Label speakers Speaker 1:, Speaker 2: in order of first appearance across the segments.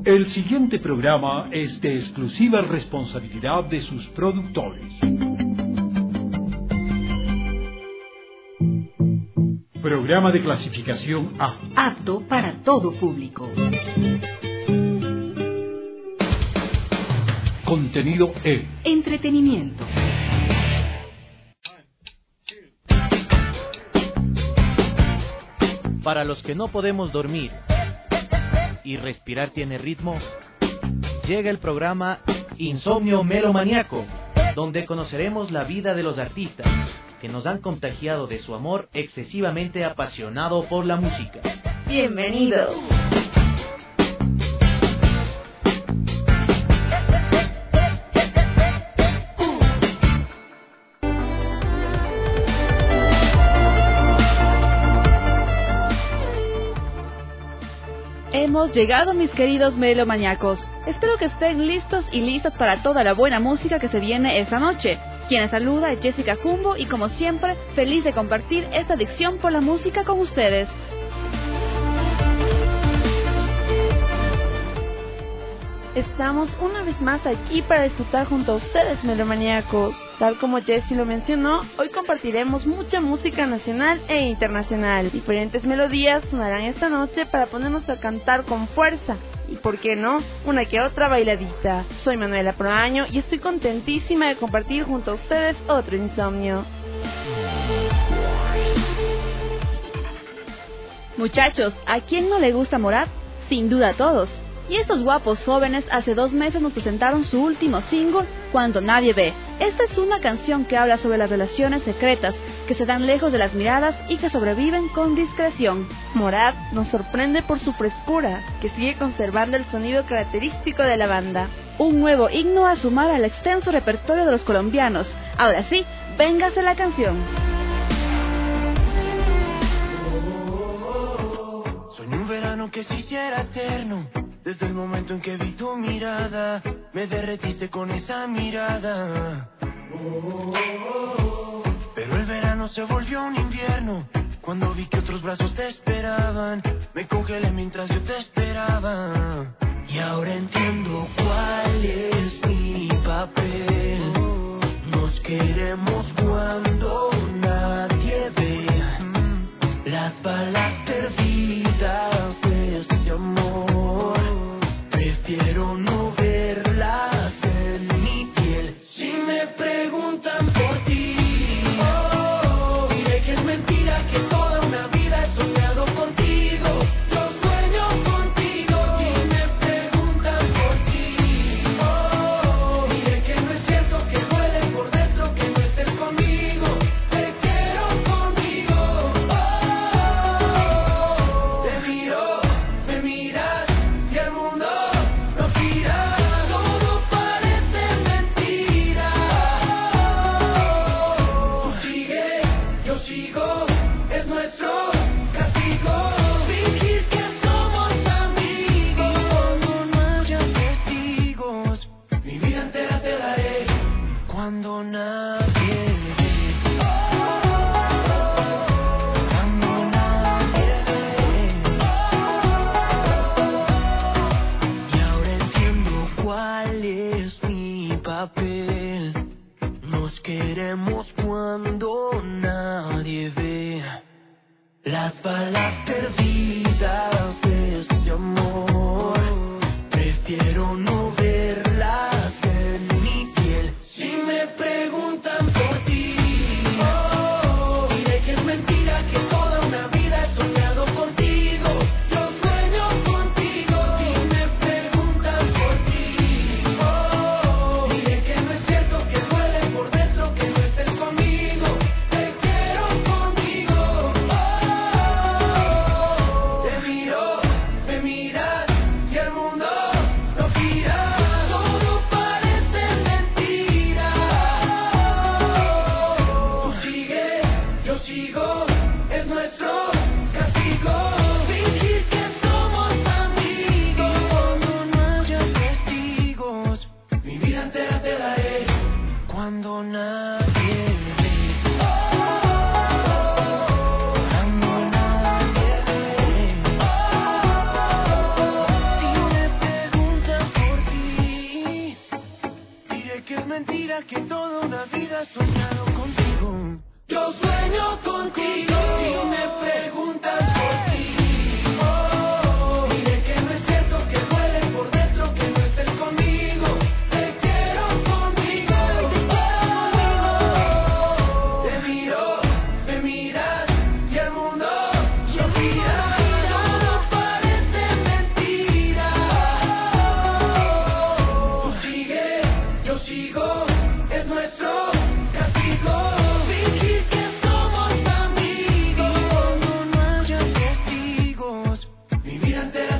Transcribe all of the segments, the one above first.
Speaker 1: El siguiente programa es de exclusiva responsabilidad de sus productores. Programa de clasificación A.
Speaker 2: Apto para todo público.
Speaker 1: Contenido E.
Speaker 2: Entretenimiento.
Speaker 3: Para los que no podemos dormir y respirar tiene ritmo, llega el programa Insomnio Melomaniaco, donde conoceremos la vida de los artistas que nos han contagiado de su amor excesivamente apasionado por la música.
Speaker 2: ¡Bienvenidos! Hemos llegado, mis queridos melomaniacos. Espero que estén listos y listas para toda la buena música que se viene esta noche. Quien les saluda es Jessica Jumbo y, como siempre, feliz de compartir esta adicción por la música con ustedes.
Speaker 4: Estamos una vez más aquí para disfrutar junto a ustedes, melomaniacos. Tal como Jessie lo mencionó, hoy compartiremos mucha música nacional e internacional. Diferentes melodías sonarán esta noche para ponernos a cantar con fuerza. Y por qué no, una que otra bailadita. Soy Manuela Proaño y estoy contentísima de compartir junto a ustedes otro insomnio. Muchachos, ¿a quién no le gusta Morat? Sin duda a todos. Y estos guapos jóvenes hace 2 meses nos presentaron su último single, Cuando Nadie Ve. Esta es una canción que habla sobre las relaciones secretas que se dan lejos de las miradas y que sobreviven con discreción. Morat nos sorprende por su frescura, que sigue conservando el sonido característico de la banda. Un nuevo himno a sumar al extenso repertorio de los colombianos. Ahora sí, véngase la canción.
Speaker 5: Soñé un verano que se hiciera eterno. Desde el momento en que vi tu mirada, me derretiste con esa mirada. Pero el verano se volvió un invierno. Cuando vi que otros brazos te esperaban, me congelé mientras yo te esperaba. Y ahora entiendo cuál es mi papel. Nos queremos cuando nadie ve. Las balas perdidas de este amor, prefiero no verlas en mi piel. Si me preguntan por ti, diré que es mentira, que toda una vida he soñado contigo. Yo sueño contigo. Si me preguntan por ti, diré que no es cierto, que duele por dentro que no estés conmigo. Te quiero conmigo. Te miro, me miras y el mundo no gira. Todo parece mentira. Tú sigues, yo sigo, es nuestro castigo. Fingir que somos amigos cuando no haya testigos. Mi vida entera te daré cuando nadie ve. Cuando nadie ve.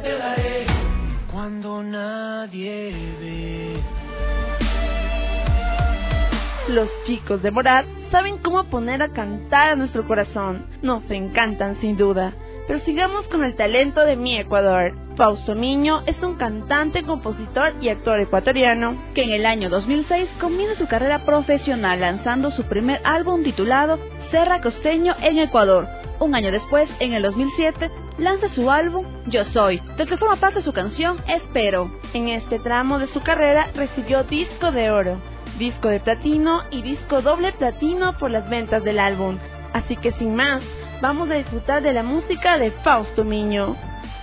Speaker 5: te daré cuando nadie ve.
Speaker 4: Los chicos de Morat saben cómo poner a cantar a nuestro corazón. Nos encantan sin duda. Pero sigamos con el talento de mi Ecuador. Fausto Miño es un cantante, compositor y actor ecuatoriano
Speaker 2: que en el año 2006 comienza su carrera profesional lanzando su primer álbum titulado Serra Costeño en Ecuador. Un año después, en el 2007, lanza su álbum Yo Soy, del que forma parte su canción Espero.
Speaker 4: En este tramo de su carrera recibió disco de oro, disco de platino y disco doble platino por las ventas del álbum. Así que sin más, vamos a disfrutar de la música de Fausto Miño.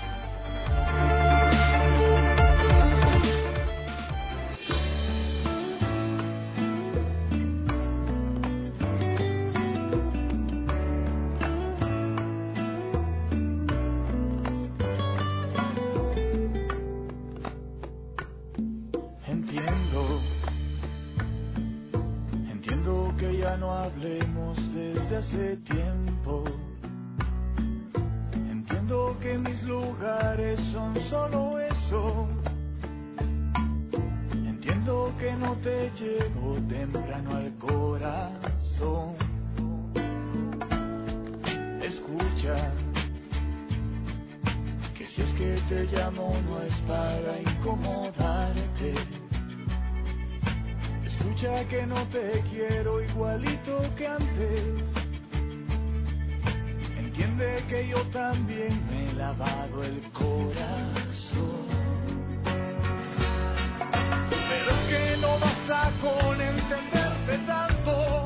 Speaker 5: Entiendo que ya no hablemos desde hace tiempo. Entiendo que mis lugares son solo eso. Entiendo que no te llevo temprano al corazón. Escucha, que si es que te llamo no es para incomodarte. Escucha que no te quiero igualito que antes. Entiende que yo también me he lavado el corazón. Pero es que no basta con entenderte tanto.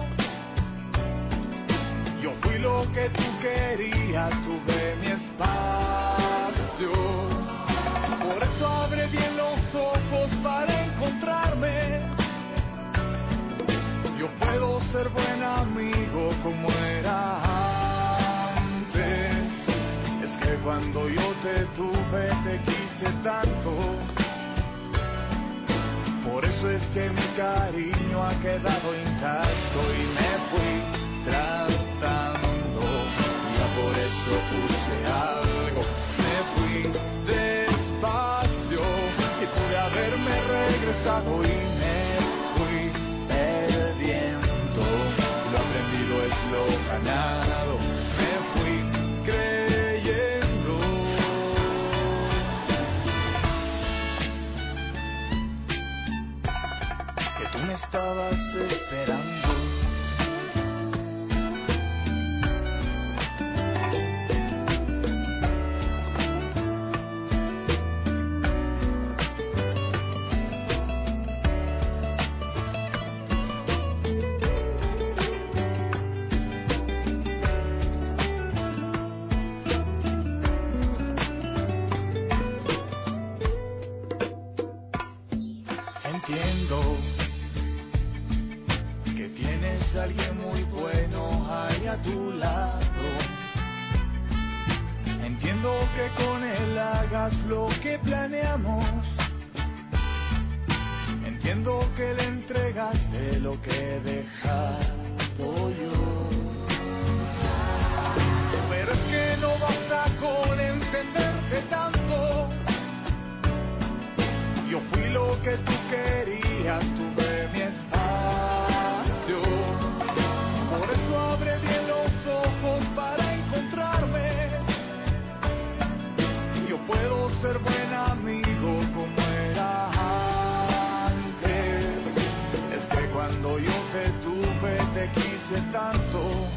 Speaker 5: Yo fui lo que tú querías, tuve mi espacio. Por eso abre bien los ojos para encontrarme. Yo puedo ser buen amigo como era antes. Es que cuando yo te tuve te quise tanto. Por eso es que mi cariño ha quedado intacto y me fui tratando. Ya por eso puse algo. Me fui despacio y pude haberme regresado y me fui perdiendo. Lo aprendido es lo ganado. Me fui creyendo que tú me estabas esperando. Entiendo que tienes a alguien muy bueno ahí a tu lado. Entiendo que con él hagas lo que planeamos. Entiendo que le entregaste lo que he dejado yo. Pero es que no basta con entenderte tanto. Yo fui lo que tú querías, tuve mi espacio. Por eso abre bien los ojos para encontrarme. Yo puedo ser buen amigo como era antes. Es que cuando yo te tuve te quise tanto.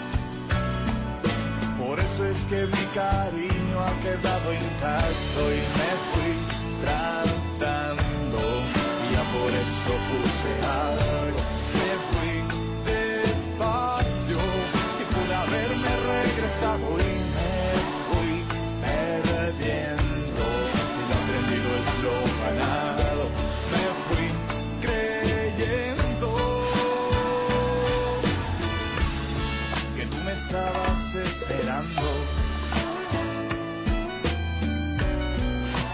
Speaker 5: Por eso es que mi cariño ha quedado intacto y me fui tratando. Ya por eso puse algo. Me fui despacio y pude haberme regresado y me fui perdiendo. Y lo aprendido es lo ganado. Me fui creyendo que tú me estabas esperando.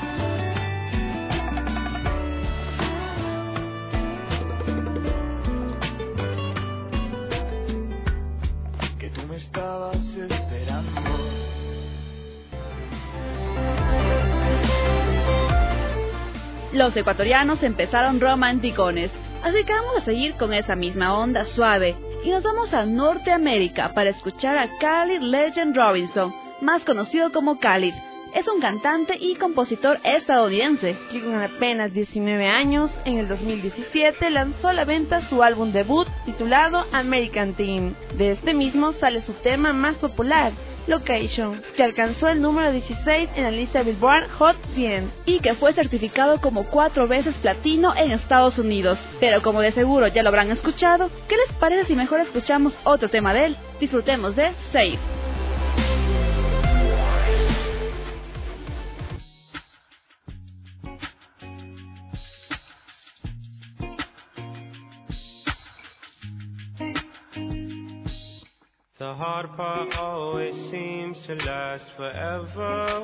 Speaker 4: Los ecuatorianos empezaron romanticones, así que vamos a seguir con esa misma onda suave y nos vamos a Norteamérica para escuchar a Khalid Legend Robinson, más conocido como Khalid. Es un cantante y compositor estadounidense
Speaker 2: que con apenas 19 años, en el 2017 lanzó a la venta su álbum debut titulado American Teen. De este mismo sale su tema más popular, Location, que alcanzó el número 16 en la lista Billboard Hot 100
Speaker 4: y que fue certificado como 4 veces platino en Estados Unidos. Pero como de seguro ya lo habrán escuchado, ¿qué les parece si mejor escuchamos otro tema de él? Disfrutemos de Safe.
Speaker 6: The hard part always seems to last forever.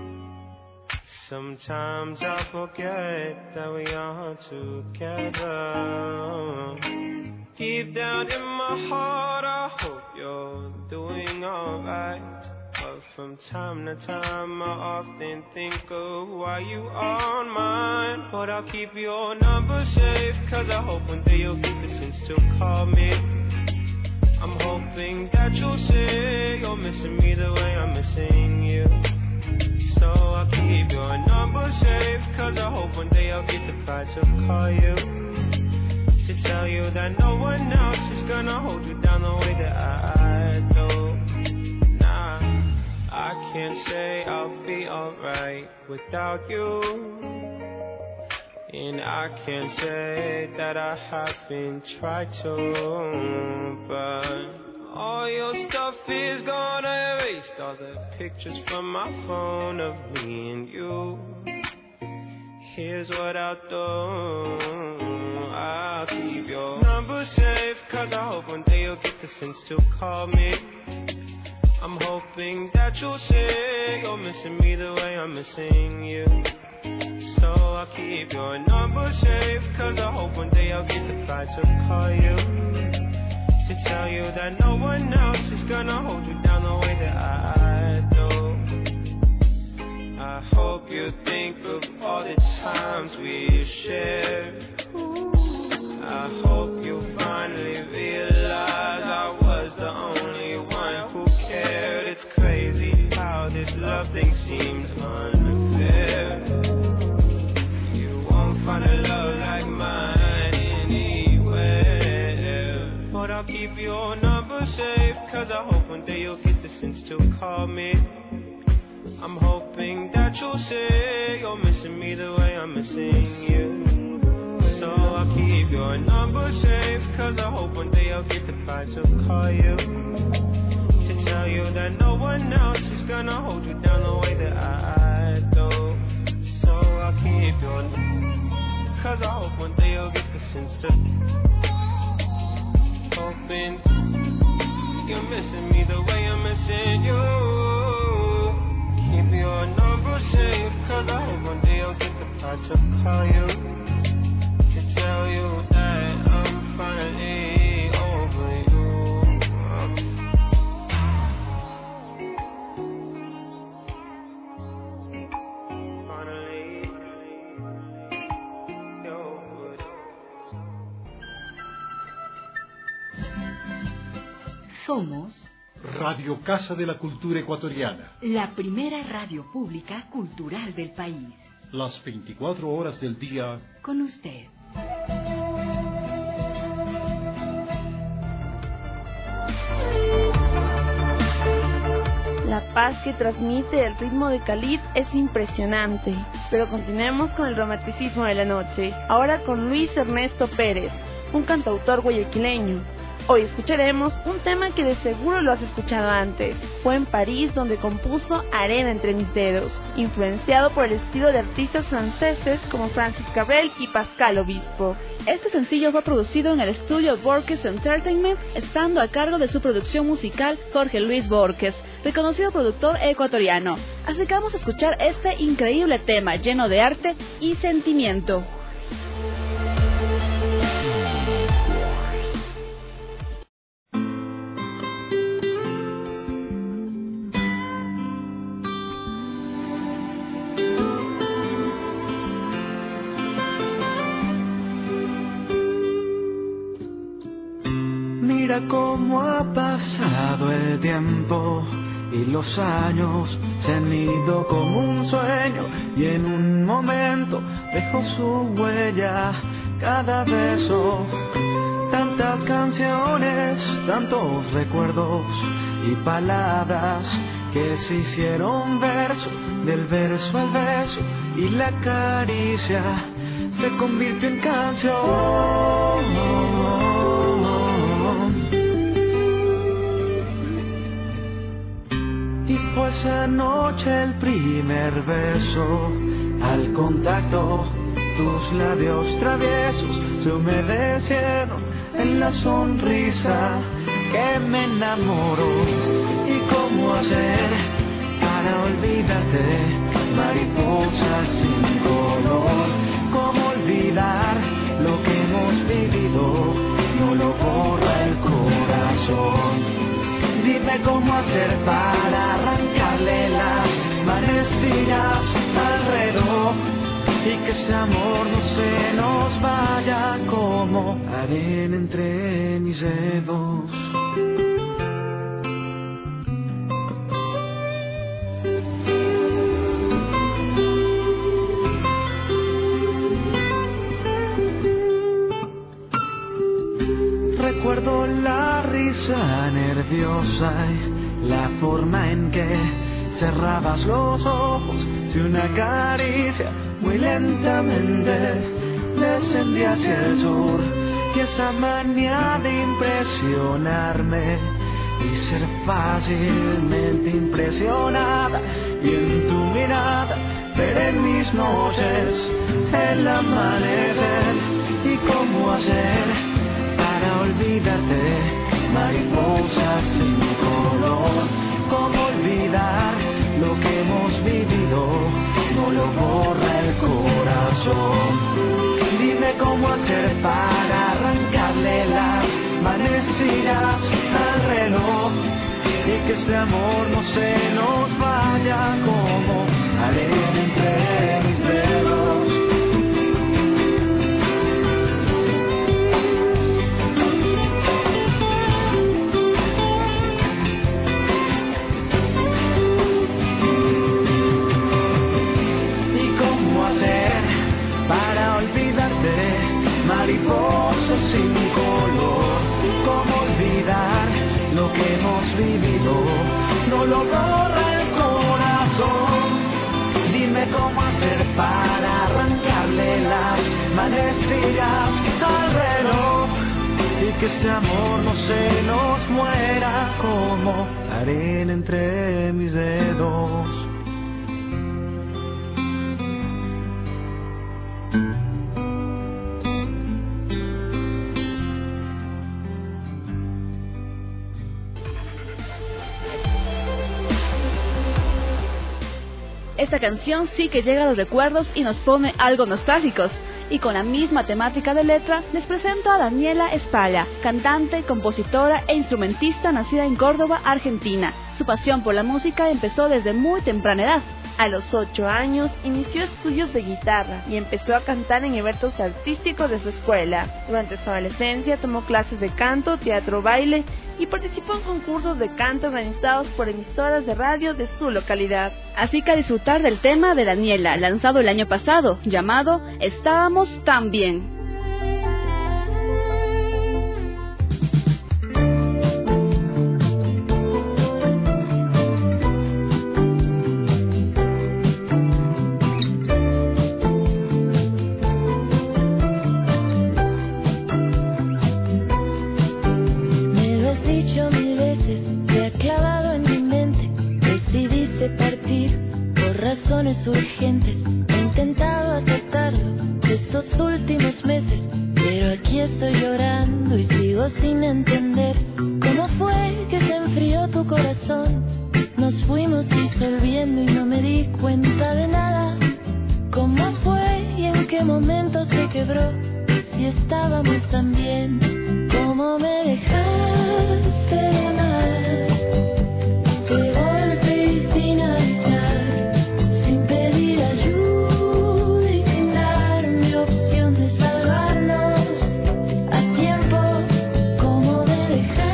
Speaker 6: Sometimes I forget that we are together. Deep down in my heart I hope you're doing alright. But from time to time I often think of why you aren't mine. But I'll keep your number safe, cause I hope one day you'll keep it and still call me. I'm hoping that you'll say you're missing me the way I'm missing you. So I'll keep your number safe, cause I hope one day I'll get the pride to call you, to tell you that no one else is gonna hold you down the way that I do. Nah, I can't say I'll be alright without you, and I can't say that I haven't tried to, but all your stuff is gone. I erased all the pictures from my phone of me and you. Here's what I'll do, I'll keep your number safe, cause I hope one day you'll get the sense to call me. I'm hoping that you'll say you're missing me the way I'm missing you. So I'll keep your number safe, cause I hope one day I'll get the pride to call you, to tell you that no one else is gonna hold you down the way that I do. I hope you think of all the times we shared. I hope you finally realize I was the only one who cared. It's crazy how this love thing seems unfair. Find a love like mine anywhere. But I'll keep your number safe, cause I hope one day you'll get the sense to call me. I'm hoping that you'll say you're missing me the way I'm missing you. So I'll keep your number safe, cause I hope one day I'll get the pride to call you, to tell you that no one else is gonna hold you down the way that I do. So I'll keep your number, cause I hope one day you'll get the sense to, hoping you're missing me the way I'm missing you. Keep your number safe, cause I hope one day you'll get the pride to call you, to tell you that I'm finally over you.
Speaker 7: Somos
Speaker 1: Radio Casa de la Cultura Ecuatoriana.
Speaker 7: la primera radio pública cultural del país.
Speaker 1: Las 24 horas del día.
Speaker 7: Con usted.
Speaker 2: La paz que transmite el ritmo de Khalid es impresionante. Pero continuemos con el romanticismo de la noche. Ahora con Luis Ernesto Pérez, un cantautor guayaquileño. Hoy escucharemos un tema que de seguro lo has escuchado antes. Fue en París donde compuso Arena entre mis dedos, influenciado por el estilo de artistas franceses como Francis Cabrel y Pascal Obispo.
Speaker 4: Este sencillo fue producido en el estudio Borges Entertainment, estando a cargo de su producción musical Jorge Luis Borges, reconocido productor ecuatoriano. Así que vamos a escuchar este increíble tema lleno de arte y sentimiento.
Speaker 5: Mira cómo ha pasado el tiempo y los años se han ido como un sueño, y en un momento dejó su huella cada beso. Tantas canciones, tantos recuerdos y palabras que se hicieron verso, del verso al verso, y la caricia se convirtió en canción. Y fue esa noche el primer beso, al contacto tus labios traviesos se humedecieron en la sonrisa que me enamoró. ¿Y cómo hacer para olvidarte, mariposa sin color? ¿Cómo olvidar lo que hemos vivido? No lo borra el corazón. Dime cómo hacer para arrancarle las manecillas al reloj, y que ese amor no se nos vaya como arena entre mis dedos. Recuerdo la risa nerviosa y la forma en que cerrabas los ojos, si una caricia muy lentamente descendía hacia el sur, y esa manía de impresionarme y ser fácilmente impresionada, y en tu mirada ver en mis noches el amanecer. ¿Y cómo hacer para olvidarte, mariposa sin color? ¿Cómo olvidar lo que hemos vivido? No lo borra el corazón. Dime cómo hacer para arrancarle las manecillas al reloj, y que este amor no se nos vaya como arena entre mis dedos. Para olvidarte, mariposa sin color. ¿Cómo olvidar lo que hemos vivido? No lo borra el corazón. Dime cómo hacer para arrancarle las manecillas al reloj, y que este amor no se nos muera como arena entre mis dedos.
Speaker 2: Esta canción sí que llega a los recuerdos y nos pone algo nostálgicos. Y con la misma temática de letra, les presento a Daniela Espalla, cantante, compositora e instrumentista nacida en Córdoba, Argentina. Su pasión por la música empezó desde muy temprana edad.
Speaker 8: A los 8 años inició estudios de guitarra y empezó a cantar en eventos artísticos de su escuela. Durante su adolescencia tomó clases de canto, teatro, baile y participó en concursos de canto organizados por emisoras de radio de su localidad.
Speaker 2: Así que a disfrutar del tema de Daniela, lanzado el año pasado, llamado Estábamos tan bien.
Speaker 9: Urgentes, he intentado aceptarlo estos últimos meses, pero aquí estoy llorando y sigo sin entender cómo fue que se enfrió tu corazón. Nos fuimos disolviendo y no me di cuenta de nada. ¿Cómo fue y en qué momento se quebró? Si estábamos tan bien, ¿cómo me dejaste de amar? De golpe y sin avisar, ayuda y sin darme opción de salvarnos a tiempo. ¿Cómo me dejaste?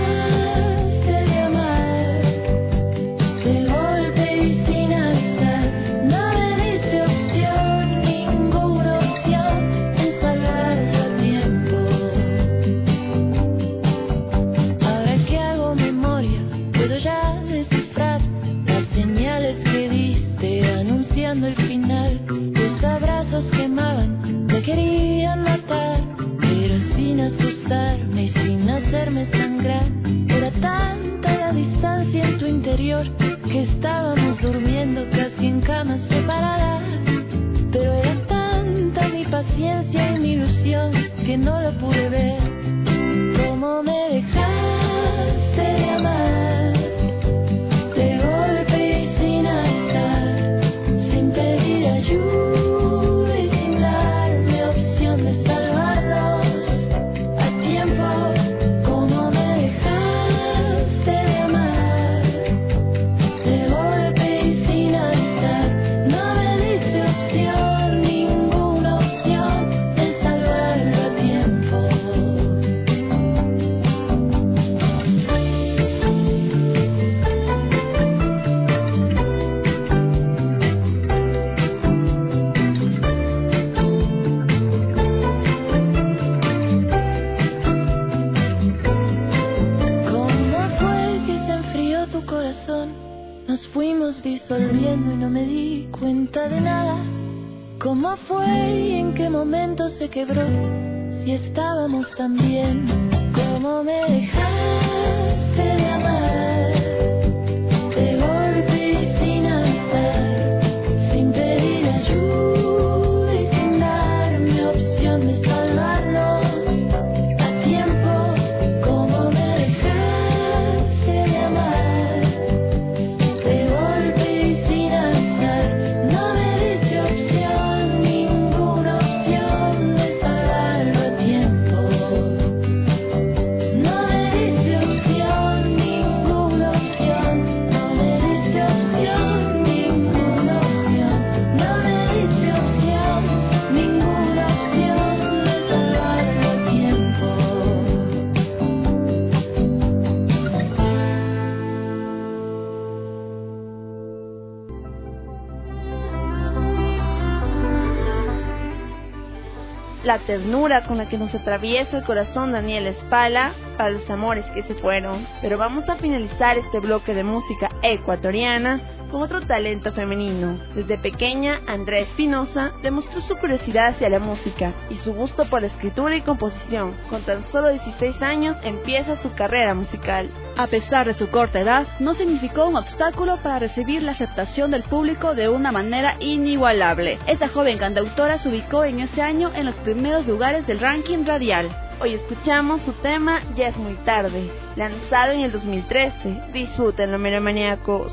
Speaker 9: final. Tus abrazos quemaban, me querían matar, pero sin asustarme y sin hacerme sangrar. Era tanta la distancia en tu interior que estábamos durmiendo casi en camas separadas. Pero era tanta mi paciencia y mi ilusión que no lo pude ver. Cómo me dejaste de amar, de golpe y sin avisar, sin pedir ayuda y sin darme opción de salvarnos a tiempo. Cómo me dejaste de amar, de golpe y sin avisar, no me diste opción, ninguna opción de salvarlo a tiempo. ¿Cómo fue que se enfrió tu corazón? Nos fuimos disolviendo y no me di cuenta de nada. ¿Cómo fue y en qué momento se quebró? Si estábamos tan bien. ¿Cómo me dejaste de amar, de golpe y sin avisar, sin pedir ayuda y sin darme opción de salvarnos a tiempo? ¿Cómo me dejaste de amar, de golpe y sin avisar, no me diste opción, ninguna opción de salvarlo a tiempo? No me diste opción, ninguna opción, no me diste opción, ninguna opción, no me diste opción, ninguna opción de salvarlo a tiempo.
Speaker 8: La ternura con la que nos atraviesa el corazón Daniela Spala para los amores que se fueron. Pero vamos a finalizar este bloque de música ecuatoriana con otro talento femenino. Desde pequeña, Andrea Espinosa demostró su curiosidad hacia la música y su gusto por la escritura y composición. Con tan solo 16 años empieza su carrera musical.
Speaker 2: A pesar de su corta edad, no significó un obstáculo para recibir la aceptación del público de una manera inigualable. Esta joven cantautora se ubicó en ese año en los primeros lugares del ranking radial.
Speaker 8: Hoy escuchamos su tema Ya es muy tarde, lanzado en el 2013. Disfrútenlo, melomaniacos.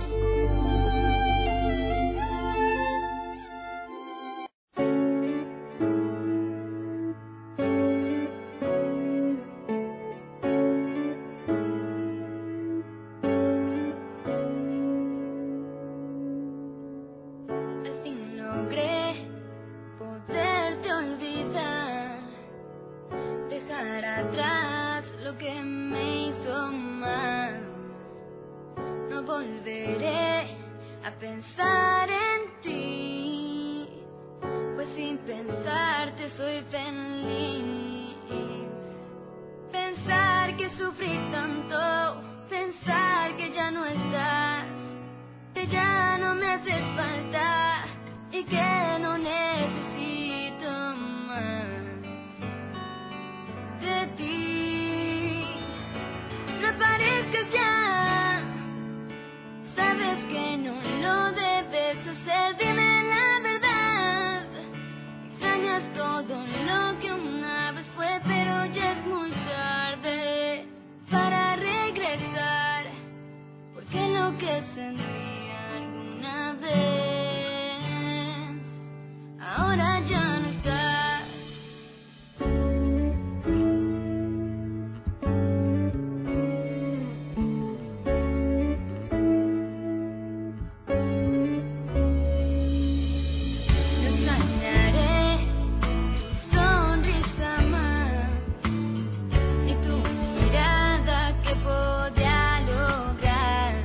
Speaker 9: Al fin logré poderte olvidar, dejar atrás lo que me hizo mal. No volveré a pensar en ti, pues sin pensarte soy feliz. Pensar que sufrí tanto, pensar que ya no estás, que ya no me haces falta y que no necesito más de ti. No aparezcas ya, sabes que no lo debes hacer, dime la verdad. Extrañas todo lo que una vez fue, pero ya es muy tarde para regresar, porque lo que sentí alguna vez ahora ya no está. No extrañaré tu sonrisa más, ni tu mirada que podría lograr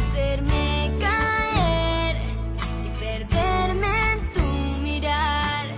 Speaker 9: hacerme caer y perderme en tu mirar.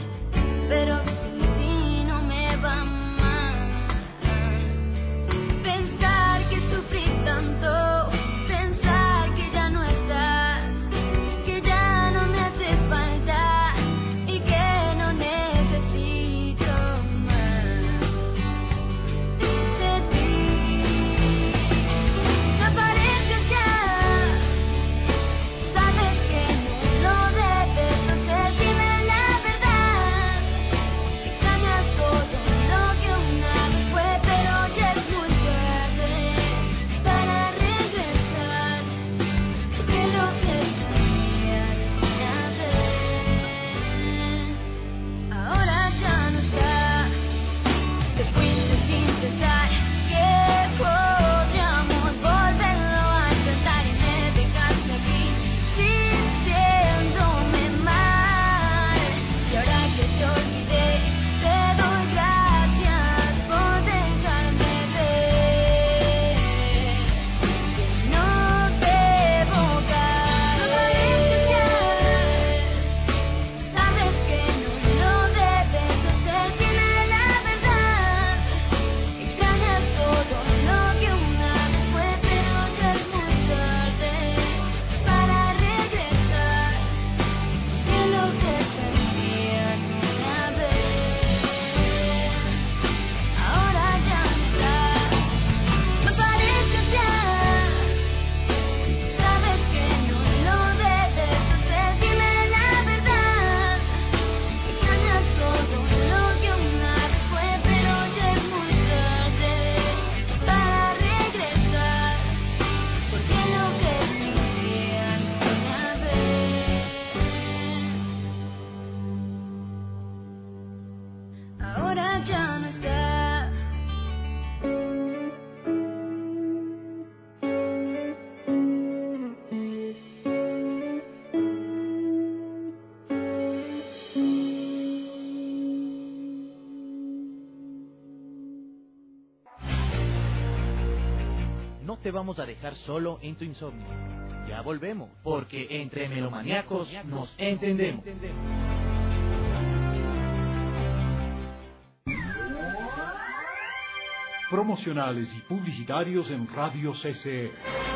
Speaker 3: te vamos a dejar solo en tu insomnio. Ya volvemos, porque entre melomaníacos nos entendemos.
Speaker 1: Promocionales y publicitarios en Radio CCE.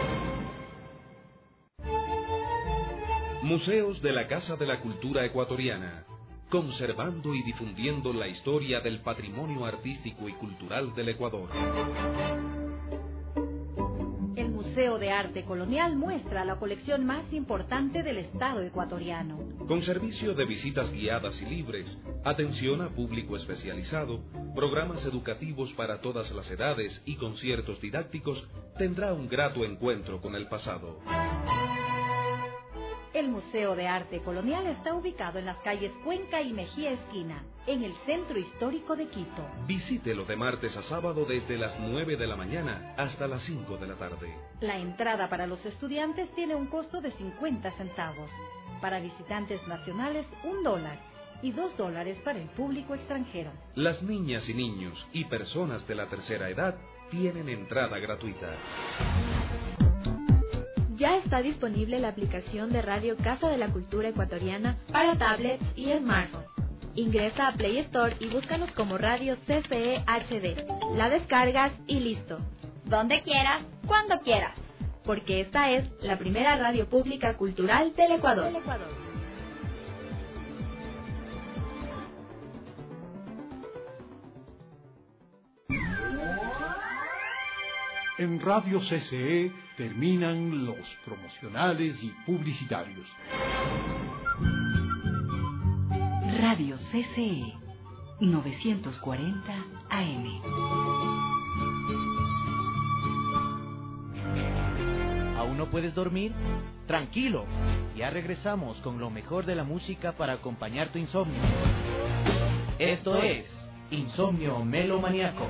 Speaker 10: Museos de la Casa de la Cultura Ecuatoriana, conservando y difundiendo la historia del patrimonio artístico y cultural del Ecuador.
Speaker 7: El Museo de Arte Colonial muestra la colección más importante del Estado ecuatoriano.
Speaker 10: Con servicio de visitas guiadas y libres, atención a público especializado, programas educativos para todas las edades y conciertos didácticos, tendrá un grato encuentro con el pasado.
Speaker 7: El Museo de Arte Colonial está ubicado en las calles Cuenca y Mejía Esquina, en el centro histórico de Quito.
Speaker 10: Visítelo de martes a sábado desde las 9 de la mañana hasta las 5 de la tarde.
Speaker 7: La entrada para los estudiantes tiene un costo de 50 centavos. Para visitantes nacionales, $1 y $2 para el público extranjero.
Speaker 10: Las niñas y niños y personas de la tercera edad tienen entrada gratuita.
Speaker 4: Ya está disponible la aplicación de Radio Casa de la Cultura Ecuatoriana para tablets y smartphones. Ingresa a Play Store y búscanos como Radio CCE HD. La descargas y listo.
Speaker 11: Donde quieras, cuando quieras.
Speaker 4: Porque esta es la primera radio pública cultural del Ecuador.
Speaker 1: En Radio CCE terminan los promocionales y publicitarios.
Speaker 7: Radio CCE 940 AM.
Speaker 3: ¿Aún no puedes dormir? Tranquilo, ya regresamos con lo mejor de la música para acompañar tu insomnio. Esto es Insomnio Melomaníaco.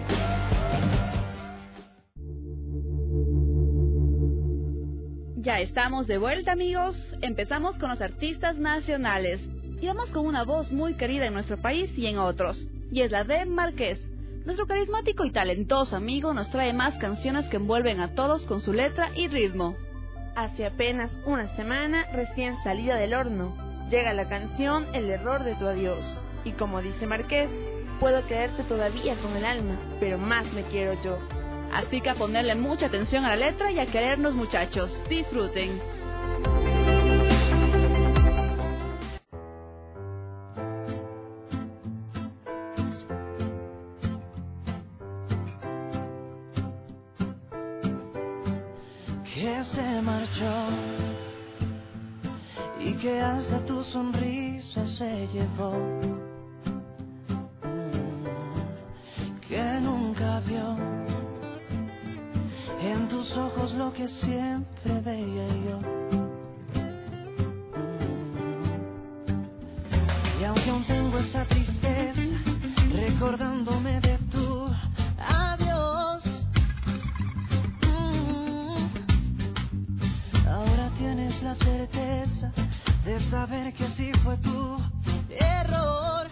Speaker 2: Ya estamos de vuelta, amigos. Empezamos con los artistas nacionales. Y vamos con una voz muy querida en nuestro país y en otros. Y es la de Marqués. Nuestro carismático y talentoso amigo nos trae más canciones que envuelven a todos con su letra y ritmo.
Speaker 8: Hace apenas una semana, recién salida del horno, llega la canción El error de tu adiós. Y como dice Marqués, puedo quererte todavía con el alma, pero más me quiero yo.
Speaker 2: Así que a ponerle mucha atención a la letra y a querernos, muchachos. Disfruten.
Speaker 5: Que se marchó y que hasta tu sonrisa se llevó, que nunca vio en tus ojos lo que siempre veía yo. Y aunque aún tengo esa tristeza recordándome de tu adiós, ahora tienes la certeza de saber que sí fue tu error.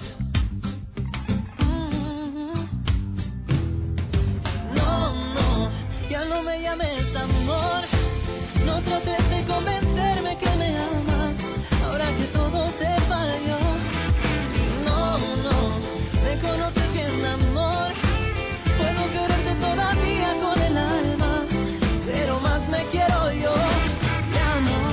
Speaker 5: Ya no me llames amor, no trates de convencerme que me amas, ahora que todo se falló. No, me conoces bien amor, puedo quererte todavía con el alma, pero más me quiero yo, ya no.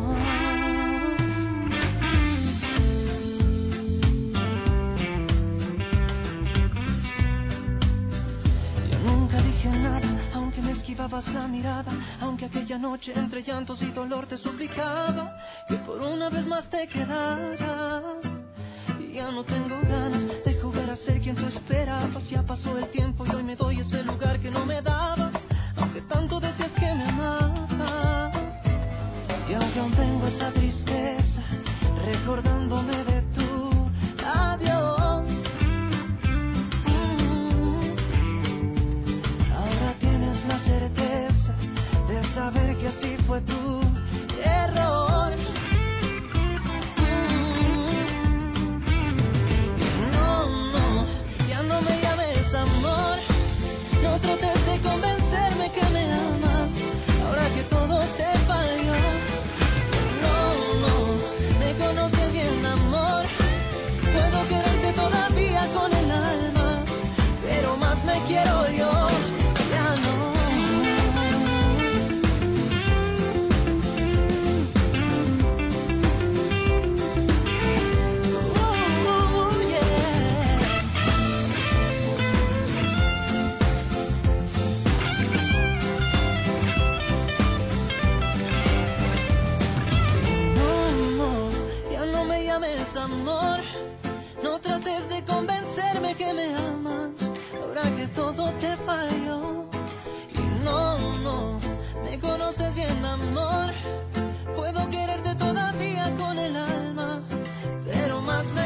Speaker 5: Yo nunca dije nada, aunque me esquivabas la mirada, aunque aquella noche entre llantos y dolor te suplicaba que por una vez más te quedaras. Y ya no tengo ganas de jugar a ser quien tú esperabas. Ya pasó el tiempo y hoy me doy ese lugar que no me dabas, aunque tanto decías que me amabas. Y aunque aún tengo esa tristeza recordándome de tu adiós, ahora tienes la certeza de saber que así fue tu error. No, ya no me llames amor, no trates de convencerme que me amas,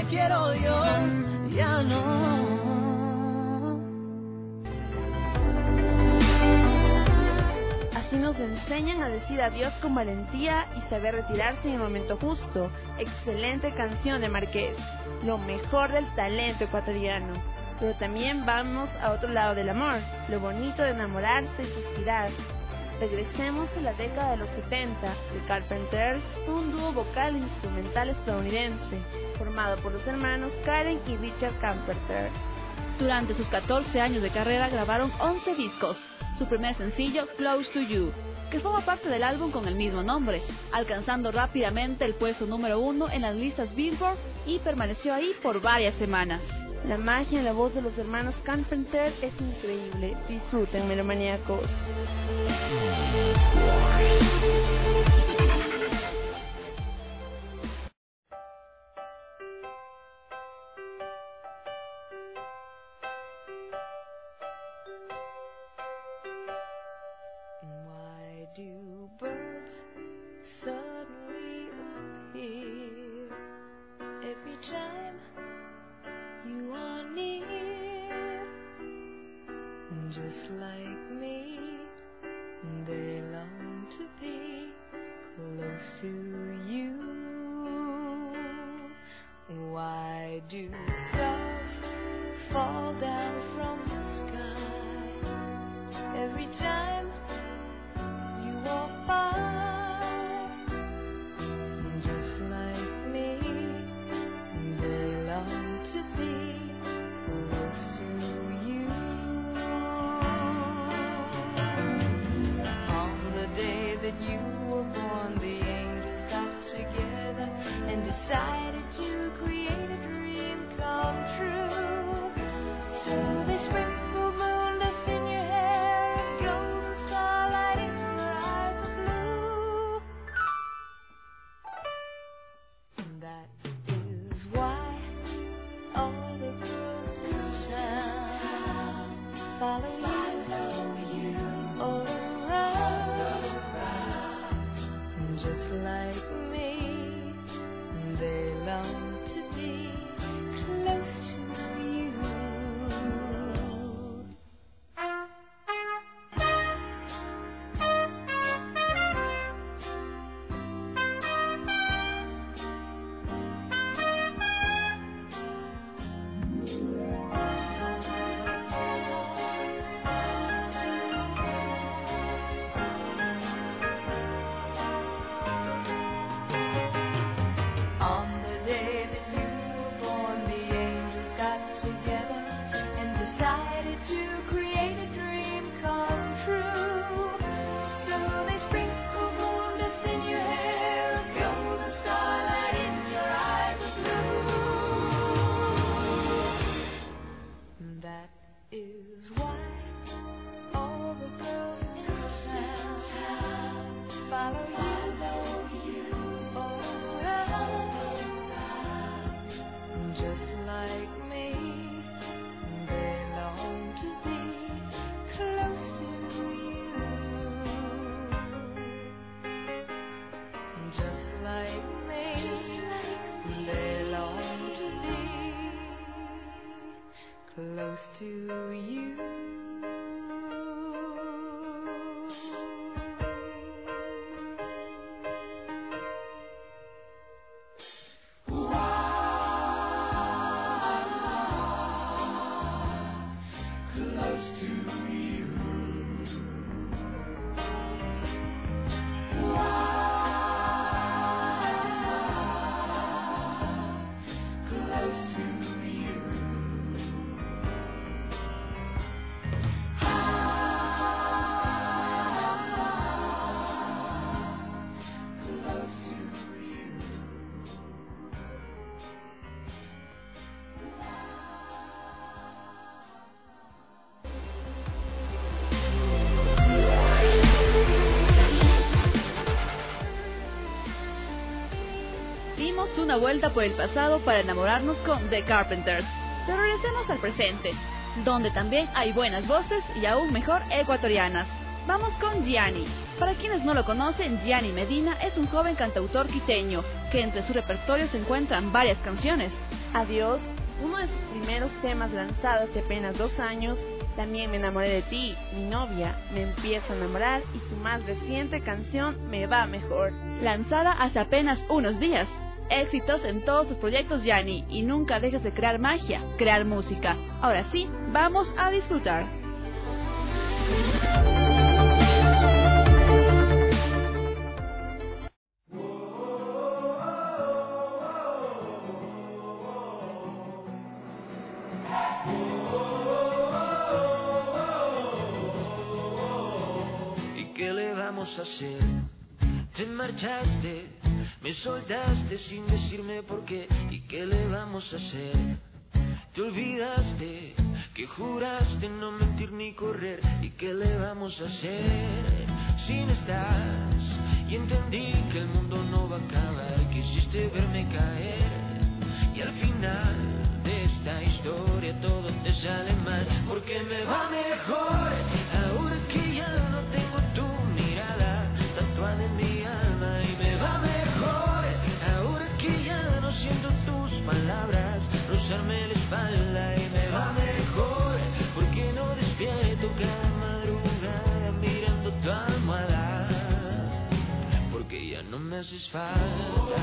Speaker 9: quiero yo, ya no.
Speaker 8: Así nos enseñan a decir adiós con valentía y saber retirarse en el momento justo. Excelente canción de Márquez, lo mejor del talento ecuatoriano. Pero también vamos a otro lado del amor, lo bonito de enamorarse y suspirar. Regresemos a la década de los 70. The Carpenters fue un dúo vocal e instrumental estadounidense, formado por los hermanos Karen y Richard Carpenter.
Speaker 2: Durante sus 14 años de carrera grabaron 11 discos. Su primer sencillo, Close to You, que forma parte del álbum con el mismo nombre, alcanzando rápidamente el puesto número 1 en las listas Billboard y permaneció ahí por varias semanas.
Speaker 8: La magia en la voz de los hermanos Carpenter es increíble. Disfruten, melomaníacos.
Speaker 9: Why do birds suddenly appear every time you are near? Just like me, they long to be close to you. Why do stars fall down from the sky every time you walk by? Just like me, they long to be close to you. On the day that you were born, the angels got together and decided to create a dream come true. So they sprinkled moon dust in your hair and golden starlight in your eyes of blue. That is why all the girls in town follow you all around. Just like me, they long to be close to you. On the day that you were born, the angels got together and decided to create a dream come true. So they sprinkled moon dust in your hair and golden starlight in your eyes of blue. That is why all the girls in town follow you all around. Just like me, they long to be close to you. Just like me, they long to be close to you. Close to you. Close to you. Close to you.
Speaker 2: Dimos una vuelta por el pasado para enamorarnos con The Carpenters, pero regresemos al presente, donde también hay buenas voces y aún mejor ecuatorianas. Vamos con Gianni. Para quienes no lo conocen, Gianni Medina es un joven cantautor quiteño, que entre su repertorio se encuentran varias canciones.
Speaker 8: Adiós, uno de sus primeros temas lanzados hace apenas 2 años, También me enamoré de ti, Mi novia, Me empiezo a enamorar y su más reciente canción, Me va mejor.
Speaker 2: Lanzada hace apenas unos días. Éxitos en todos tus proyectos, Gianni, y nunca dejes de crear magia, crear música. Ahora sí, vamos a disfrutar.
Speaker 5: ¿Y qué le vamos a hacer? Te marchaste, me soltaste sin decirme por qué. ¿Y qué le vamos a hacer? Te olvidaste que juraste no mentir ni correr. ¿Y qué le vamos a hacer? Si no estás y entendí que el mundo no va a acabar. Quisiste verme caer y al final de esta historia todo te sale mal. Porque me va mejor ahora que ya no tengo tu mirada tatuada en mi alma. Y me va mejor ahora que ya no siento tus palabras rozarme la espalda. Y me va mejor porque no despierto cada madrugada mirando tu almohada, porque ya no me haces falta.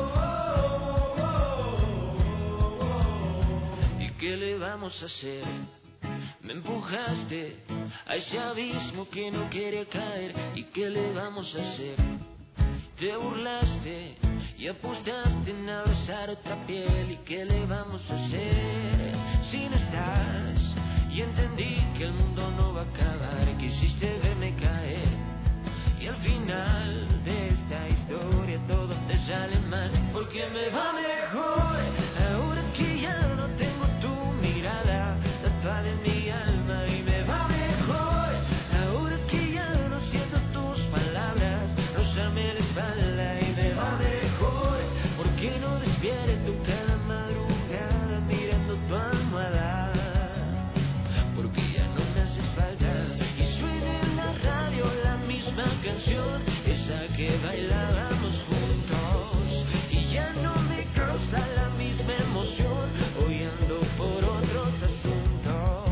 Speaker 5: ¿Y qué le vamos a hacer? Me empujaste a ese abismo que no quería caer. ¿Y qué le vamos a hacer? Te burlaste y apostaste en abrazar otra piel. ¿Y qué le vamos a hacer? Si no estás y entendí que el mundo no va a acabar. Quisiste verme caer y al final de esta historia todo te sale mal. Porque me va mejor ahora que ya no tengo tu mirada tatuada en mi alma. Y me va mejor ahora que ya no siento tus palabras rozarme la espalda. Y me va mejor porque no despierto cada madrugada mirando tu almohada, porque ya no me haces falta. Y suena en la radio la misma canción, esa que bailábamos juntos, y ya no me causa la misma emoción. Hoy ando por otros asuntos,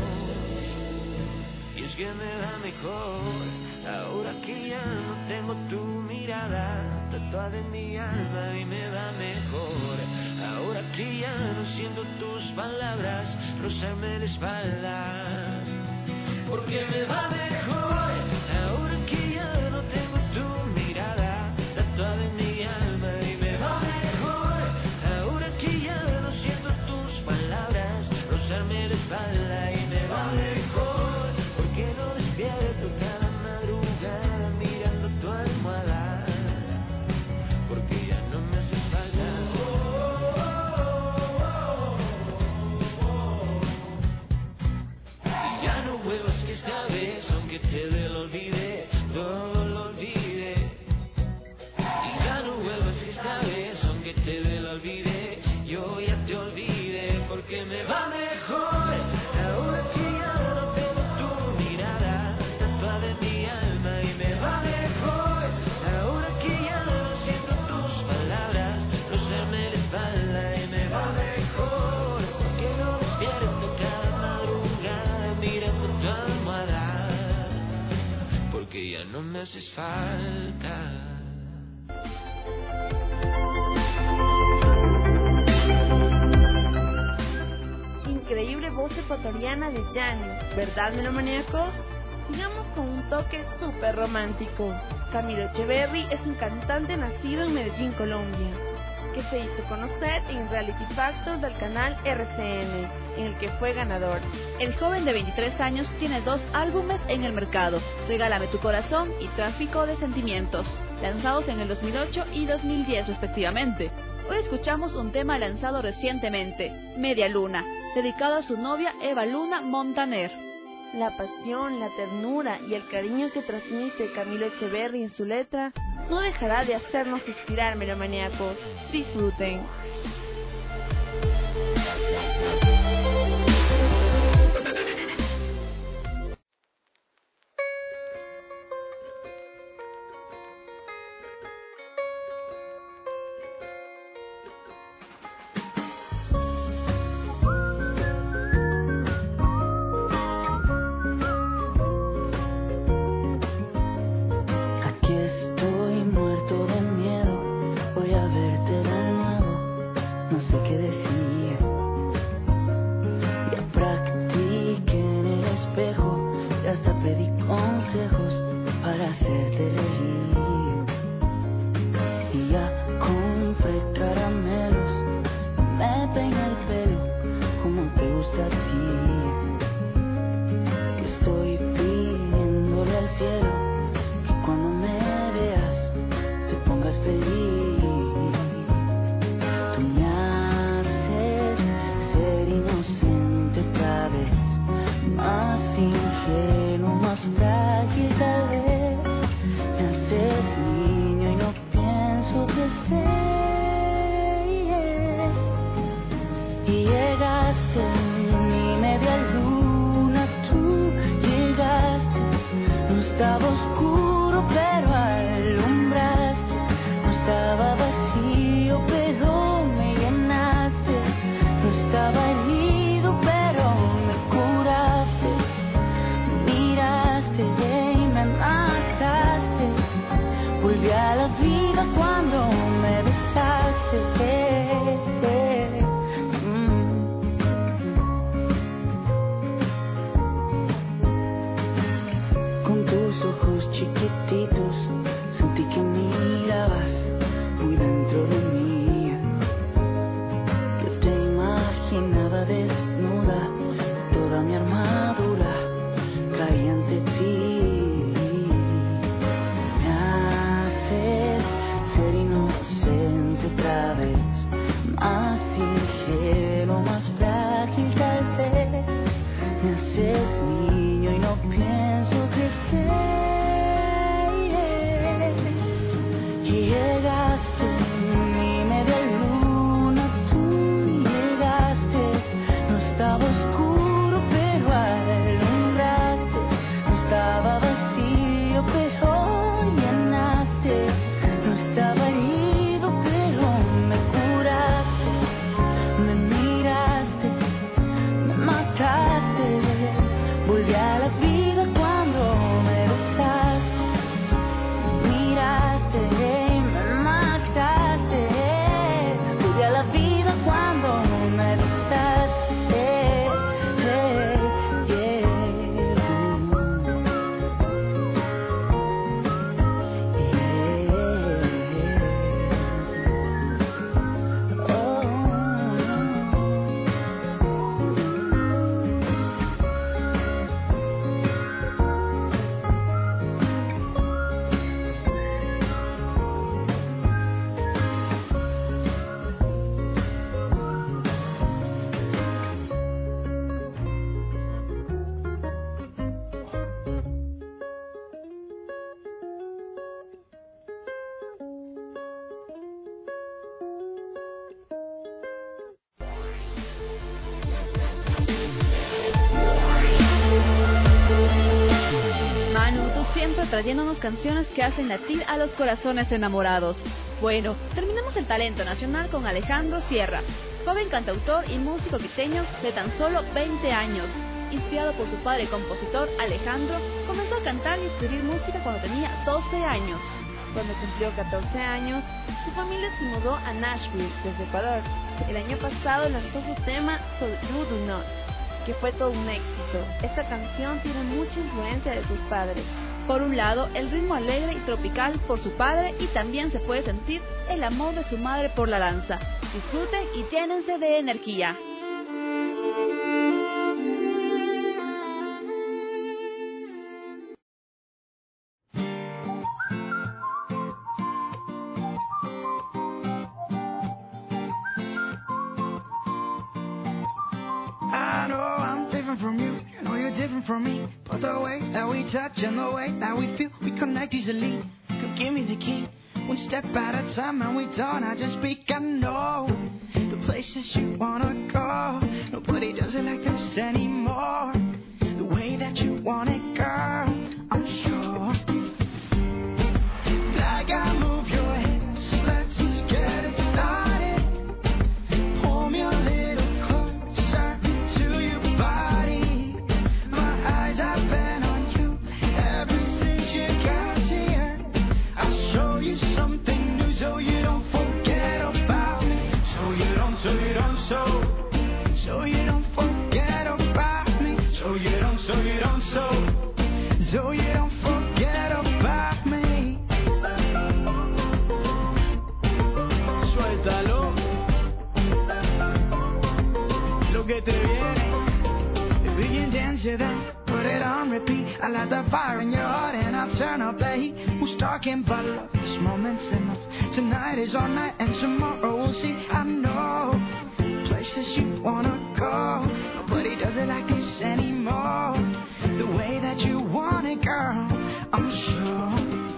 Speaker 5: y es que me va mejor ahora que ya no tengo tu mirada tatuada en mi alma. Y me va mejor ahora que ya no siento tus palabras rozarme la espalda, porque me va mejor ahora que ya no tengo tu mirada tatuada en mi alma. Y me va mejor ahora que ya no siento tus palabras rozarme la espalda. Y me va mejor porque no despierto cada madrugada mirando tu almohada, porque ya no me haces falta. Y ya no vuelvas que esta vez, aunque te dé lo olvide, todo lo olvide. Y ya no vuelvas que esta vez, aunque te dé lo olvide, yo ya te olvidé. Porque me va mejor ahora que ya no tengo tu mirada tatuada en mi alma. Y me va mejor ahora que ya no siento tus palabras rozarme la espalda. Y me va mejor porque no despierto cada madrugada mirando tu almohada, porque ya no me haces falta.
Speaker 8: Increíble voz ecuatoriana de Gianni, ¿verdad, melomaniacos? Sigamos con un toque súper romántico. Camilo Echeverry es un cantante nacido en Medellín, Colombia, que se hizo conocer en Reality Factor del canal RCN, en el que fue ganador.
Speaker 2: El joven de 23 años tiene 2 álbumes en el mercado, Regálame tu corazón y Tráfico de sentimientos, lanzados en el 2008 y 2010 respectivamente. Hoy escuchamos un tema lanzado recientemente, Media Luna, dedicado a su novia Eva Luna Montaner.
Speaker 8: La pasión, la ternura y el cariño que transmite Camilo Echeverry en su letra no dejará de hacernos suspirar, melomaniacos. Disfruten.
Speaker 9: y llegaste, mi media luna, tú llegaste, no estaba oscuro pero alumbraste, no estaba vacío pero me llenaste, no estaba herido pero me curaste, me miraste y me mataste, volví a la vida cuando me besaste. Con tus ojos chiquititos sentí que mirabas muy dentro de mí. Yo te imaginaba desnuda, toda mi armadura caía ante ti. Me haces ser inocente otra vez, más ingenuo, más frágil tal vez. Me haces niño y no pienso crecer. Y llegaste, mi media luna, tú llegaste, no estaba oscuro pero alumbraste, no estaba vacío pero llenaste, no estaba herido pero me curaste, me miraste, me mataste, volví a la vida cuando me besaste, miraste y me mataste, volví a la vida cuando me besaste,
Speaker 2: Manu, tú siempre trayéndonos canciones que hacen latir a los corazones enamorados. Bueno, terminamos el talento nacional con Alejandro Sierra, joven cantautor y músico quiteño de tan solo 20 años. Inspirado por su padre compositor Alejandro, comenzó a cantar y escribir música cuando tenía 12 años.
Speaker 8: Cuando cumplió 14 años, su familia se mudó a Nashville, desde Ecuador. El año pasado lanzó su tema So You Do Not, que fue todo un éxito. Esta canción tiene mucha influencia de sus padres.
Speaker 2: Por un lado, el ritmo alegre y tropical por su padre, y también se puede sentir el amor de su madre por la danza. Disfruten y llénense de energía.
Speaker 5: I know I'm different from you, you know you're different from me, but the way that we touch and the way that we feel, we connect easily. Come give me the key, one step at a time and we don't have to speak. I know the places you wanna go, nobody does it like this anymore. The way that you want it, girl, I'm sure. Like I move your hips, let's get it started. Pull me a little closer to your body. My eyes have been on you ever since you got here. I'll show you something new so you don't forget about me. So you don't forget about me. So you don't forget about me. Suéltalo, lo que te viene. If we can dance it then put it on repeat. I light the fire in your heart and I'll turn up the heat. Who's talking about love? This moment's enough. Tonight is all night and tomorrow we'll see. I know places you wanna go, nobody does it like this anymore. The way that you want it, girl, I'm sure.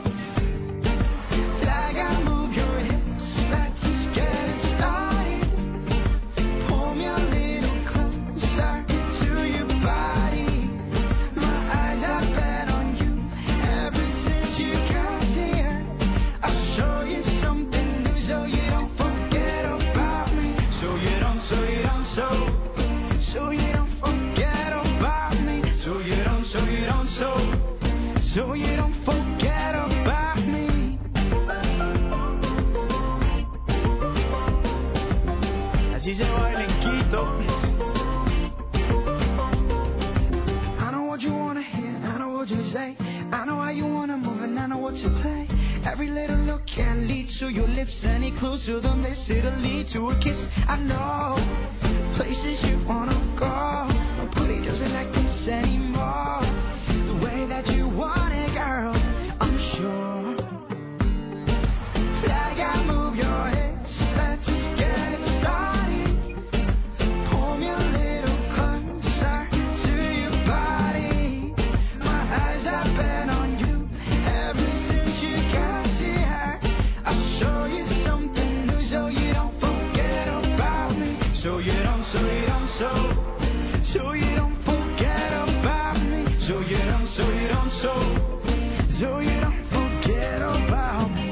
Speaker 5: Like I move your hips, let's get it started. Pull me a so you don't forget about me. Así se baila en Quito. I know what you wanna hear, I know what you say, I know how you wanna move and I know what to play. Every little look can lead to your lips. Any clues to donde it'll lead to a kiss. I know places you wanna go, but it doesn't like this anymore. The way that you want it, girl, I'm sure. Flag out, move your hips, let's just get it started. Pull me a little closer to your body. My eyes have been on you ever since you got here. I'll show you something new so you don't forget about me. So you don't forget about me. So you don't forget about me.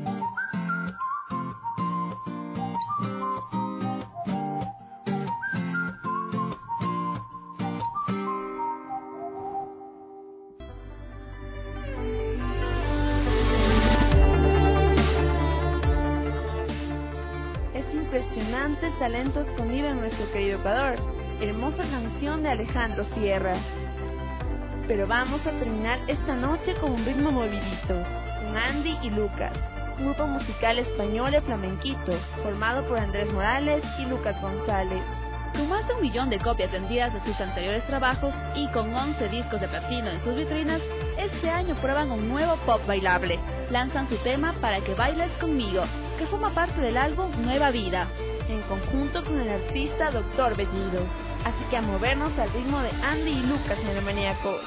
Speaker 8: Es impresionante el talento escondido en nuestro querido Ecuador. Hermosa canción de Alejandro Sierra. Pero vamos a terminar esta noche con un ritmo movidito, con Andy y Lucas, un grupo musical español de flamenquitos, formado por Andrés Morales y Lucas González.
Speaker 2: Con más de 1 millón de copias vendidas de sus anteriores trabajos y con 11 discos de platino en sus vitrinas, este año prueban un nuevo pop bailable. Lanzan su tema Para que bailes conmigo, que forma parte del álbum Nueva Vida,
Speaker 8: en conjunto con el artista Dr. Bellido. Así que a movernos al ritmo de Andy y Lucas Melomaníacos.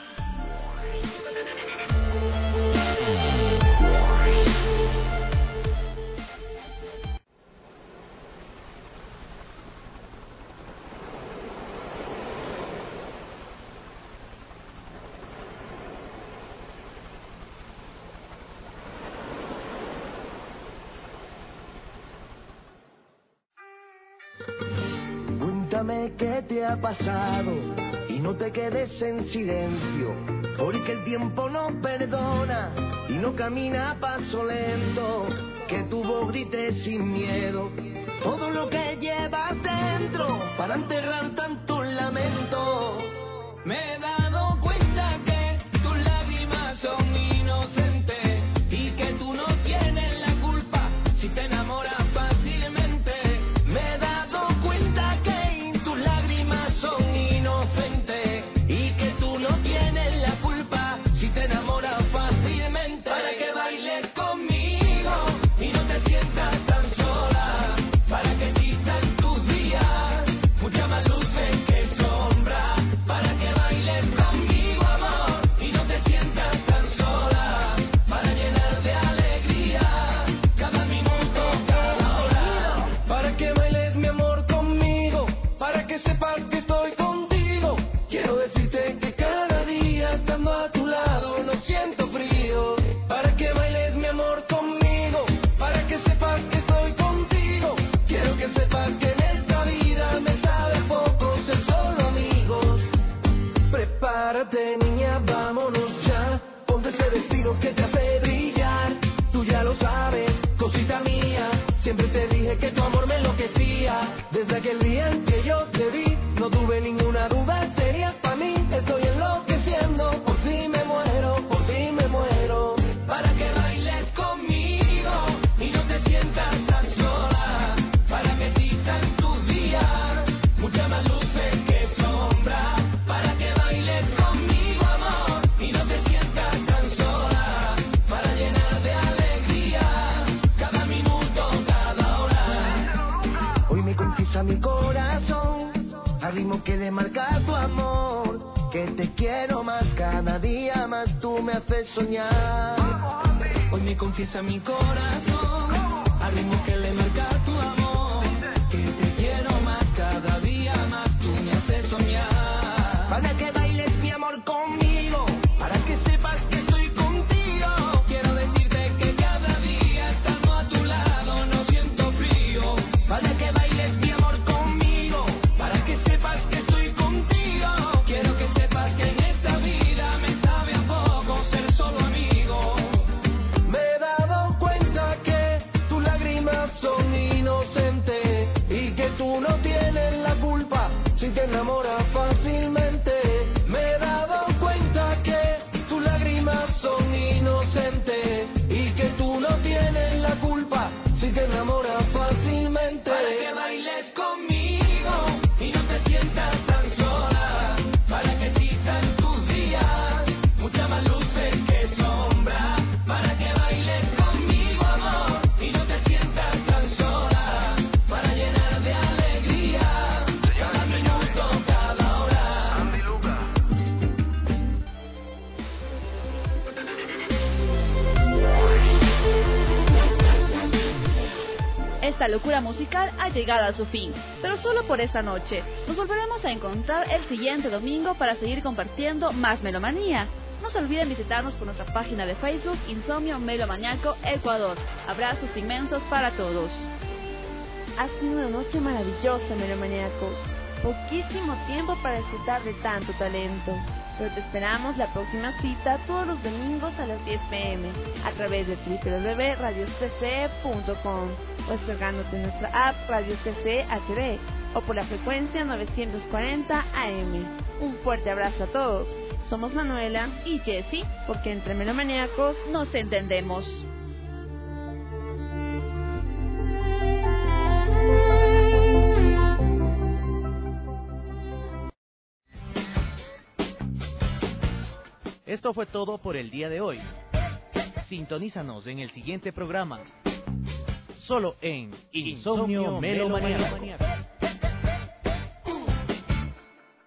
Speaker 5: Cuéntame qué te ha pasado y no te quedes en silencio, porque el tiempo no perdona y no camina a paso lento. Que tu voz grite sin miedo todo lo que llevas dentro para enterrar tanto lamento. Me he dado cuenta que tus lágrimas son inocentes y que tú no tienes la culpa si te enamoras fácilmente. Me he dado cuenta que tus lágrimas son inocentes y que tú no tienes la culpa si te enamoras fácilmente. Para que bailes conmigo y no te sientas tan sola, para que existan tus días mucha más luces que sombra. Para que bailes conmigo, amor, y no te sientas tan sola, para llenar de alegría cada minuto, cada hora. Para que bailes, mi amor, conmigo, para que sepas que estoy contigo. Quiero decirte que cada día estando a tu lado no siento frío. Para que bailes, mi amor, conmigo, para que sepas que estoy contigo. Quiero que sepas que en esta vida me sabe poco ser solo amigos. Prepárate, niña, vámonos ya. Ponte ese vestido que te hace brillar. Tú ya lo sabes, cosita mía. Siempre te dije que tu amor me enloquecía. Desde aquel día en que yo te vi, no tuve ninguna duda, serías para mí. Estoy enloqueciendo, por ti me muero, por ti me muero. Para que bailes conmigo y no te sientas tan sola, para que existan tus días mucha más luces que sombra. Para que bailes conmigo, amor, y no te sientas tan sola, para llenar de alegría cada minuto, cada hora. Hoy me confiesa mi corazón al ritmo que le marca tu amor, que te quiero más, cada día más tú me haces soñar. Hoy me confiesa mi corazón al ritmo que le marca tu amor, que te quiero más, cada día más tú me haces soñar. Para que bailes, mi amor, conmigo, para que sepas que estoy contigo. Quiero decirte que cada día estando a tu lado no siento frío. Para que bailes, mi amor, conmigo, para que sepas que estoy contigo. Quiero que sepas que en esta vida me sabe a poco
Speaker 2: esta locura musical ha llegado a su fin, pero solo por esta noche. Nos volveremos a encontrar el siguiente domingo para seguir compartiendo más melomanía. No se olviden visitarnos por nuestra página de Facebook, Insomnio Melomaniaco Ecuador. Abrazos inmensos para todos.
Speaker 8: Ha sido una noche maravillosa, melomaniacos. Poquísimo tiempo para disfrutar de tanto talento. Pero te esperamos la próxima cita todos los domingos a las 10 p.m. a través de www.radiocce.com o descargándote nuestra app Radio CCE HD o por la frecuencia 940 AM. Un fuerte abrazo a todos. Somos Manuela
Speaker 2: y Jessie,
Speaker 8: porque entre melomaniacos
Speaker 2: nos entendemos.
Speaker 3: Esto fue todo por el día de hoy. Sintonízanos en el siguiente programa, solo en Insomnio Melomaniaco.